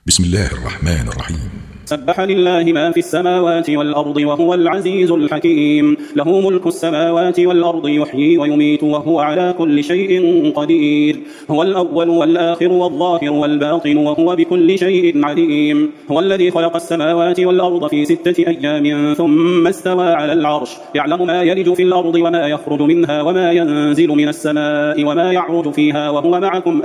بسم الله الرحمن الرحيم. سبح لله ما في السماوات والأرض وهو العزيز الحكيم. له ملك السماوات والأرض يحيي ويميت وهو على كل شيء قدير. هو الأول والآخر والظاهر والباطن وهو بكل شيء عليم. هو الذي خلق السماوات والأرض في 6 أيام ثم استوى على العرش. يعلم ما يلج في الأرض وما يخرج منها وما ينزل من السماء وما يعرج فيها وهو معكم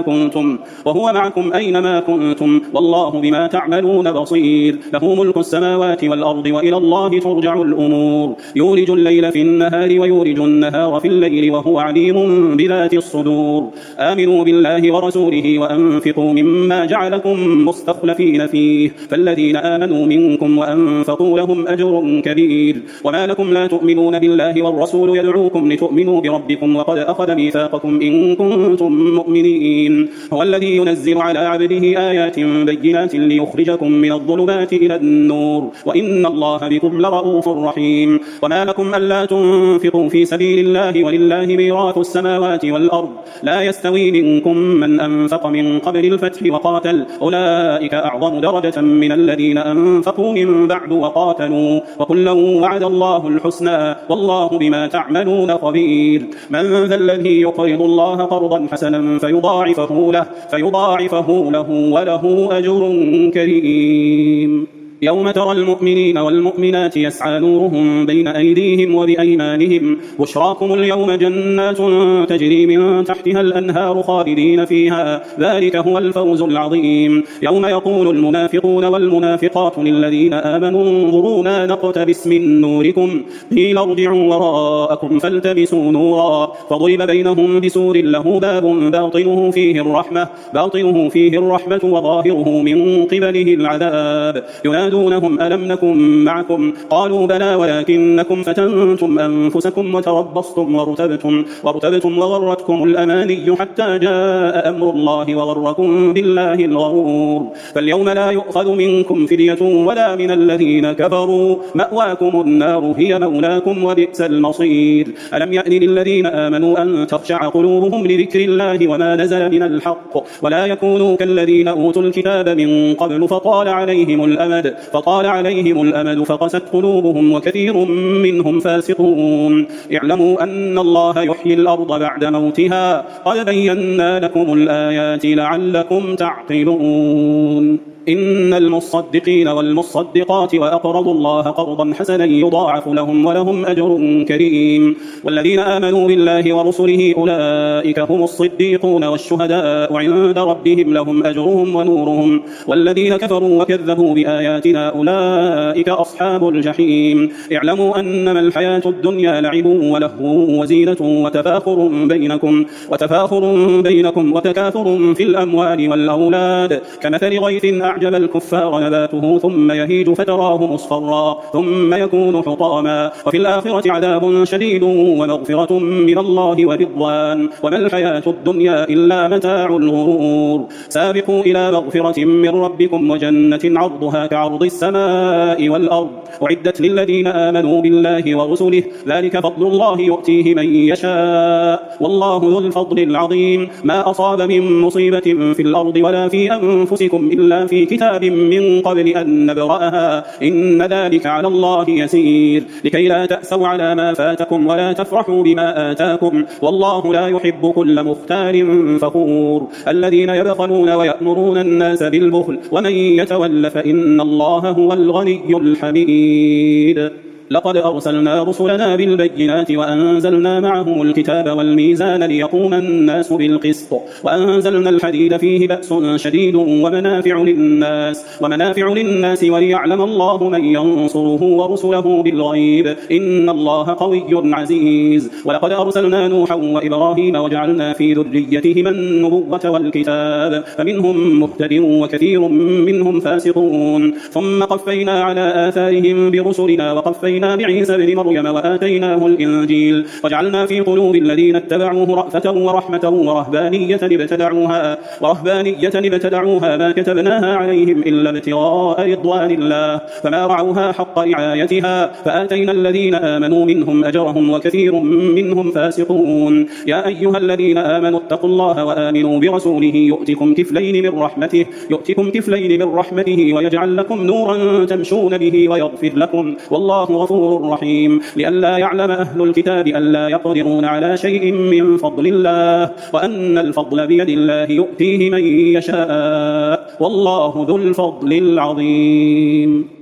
أينما كنتم والله بما تعملون بصير. له ملك السماوات والأرض وإلى الله ترجع الأمور. يولج الليل في النهار ويولج النهار في الليل وهو عليم بذات الصدور. آمنوا بالله ورسوله وأنفقوا مما جعلكم مستخلفين فيه فالذين آمنوا منكم وأنفقوا لهم أجر كبير. وما لكم لا تؤمنون بالله والرسول يدعوكم لتؤمنوا بربكم وقد أخذ ميثاقكم إن كنتم مؤمنين. هو الذي ينزل على عبده آيات بينات ليخرجكم من الظلمات إلى النور وإن الله بكم لرؤوف رحيم. وما لكم ألا تنفقوا في سبيل الله ولله ميراث السماوات والأرض لا يستوي منكم من أنفق من قبل الفتح وقاتل أولئك أعظم درجة من الذين أنفقوا من بعد وقاتلوا وكلا وعد الله الحسنى والله بما تعملون خبير. من ذا الذي يقرض الله قرضا حسنا فيضاعفه له وله أجر كريم. يوم ترى المؤمنين والمؤمنات يسعى نورهم بين أيديهم وبأيمانهم بشراكم اليوم جنات تجري من تحتها الأنهار خالدين فيها ذلك هو الفوز العظيم. يوم يقول المنافقون والمنافقات للذين آمنوا انظرونا نقتبس من نوركم قيل ارجعوا وراءكم فالتمسوا نورا فضرب بينهم بسور له باب باطنه فيه الرحمة وظاهره من قبله العذاب. ينادونهم ألم نكن معكم قالوا بلى ولكنكم فتنتم أنفسكم وتربصتم وارتبتم وغرتكم الأماني حتى جاء أمر الله وغركم بالله الغرور. فاليوم لا يؤخذ منكم فدية ولا من الذين كفروا مأواكم النار هي مولاكم وبئس المصير. ألم يأن للذين آمنوا أن تخشع قلوبهم لذكر الله وما نزل من الحق ولا يكونوا كالذين أوتوا الكتاب من قبل فطال عليهم الأمد فقست قلوبهم وكثير منهم فاسقون. اعلموا أن الله يحيي الأرض بعد موتها قد بينا لكم الآيات لعلكم تعقلون. إن المصدقين والمصدقات وأقرضوا الله قرضا حسنا يضاعف لهم ولهم أجر كريم. والذين آمنوا بالله ورسله أولئك هم الصديقون والشهداء عند ربهم لهم أجرهم ونورهم. والذين كفروا وكذبوا بآياتنا أولئك أصحاب الجحيم. اعلموا أنما الحياة الدنيا لعب ولهو وزينة وتفاخر بينكم وتكاثر في الأموال والأولاد كمثل غيث أعجب الكفار نباته ثم يهيج فتراه مصفرا ثم يكون حطاما وفي الآخرة عذاب شديد ومغفرة من الله ورضوان وما الحياة الدنيا إلا متاع الغرور. سابقوا إلى مغفرة من ربكم وجنة عرضها كعرض السماء والأرض أعدت للذين آمنوا بالله ورسله ذلك فضل الله يؤتيه من يشاء والله ذو الفضل العظيم. ما أصاب من مصيبة في الأرض ولا في أنفسكم إلا في كتاب من قبل أن نبرأها إن ذلك على الله يسير. لكي لا تأسوا على ما فاتكم ولا تفرحوا بما آتاكم والله لا يحب كل مختال فخور. الذين يبخلون ويأمرون الناس بالبخل ومن يتول فإن الله هو الغني الحميد. لقد أرسلنا رسلنا بالبينات وأنزلنا معهم الكتاب والميزان ليقوم الناس بالقسط وأنزلنا الحديد فيه بأس شديد ومنافع للناس وليعلم الله من ينصره ورسله بالغيب إن الله قوي عزيز. ولقد أرسلنا نوحا وإبراهيم وجعلنا في ذريتهما النبوة والكتاب فمنهم مهتد وكثير منهم فاسقون. ثم قفينا على آثارهم برسلنا وقفينا وقفينا بعيسى ابن مريم وآتيناه الإنجيل وجعلنا في قلوب الذين اتبعوه رأفة ورحمة ورهبانية ابتدعوها ما كتبناها عليهم إلا ابتغاء رضوان الله فما رعوها حق رعايتها فآتينا الذين آمنوا منهم أجرهم وكثير منهم فاسقون. يا أيها الذين آمنوا اتقوا الله وآمنوا برسوله يؤتكم كفلين من رحمته ويجعل لكم نورا تمشون به ويغفر لكم والله غفور رحيم. لئلا يعلم أهل الكتاب ألا يقدرون على شيء من فضل الله وأن الفضل بيد الله يؤتيه من يشاء والله ذو الفضل العظيم.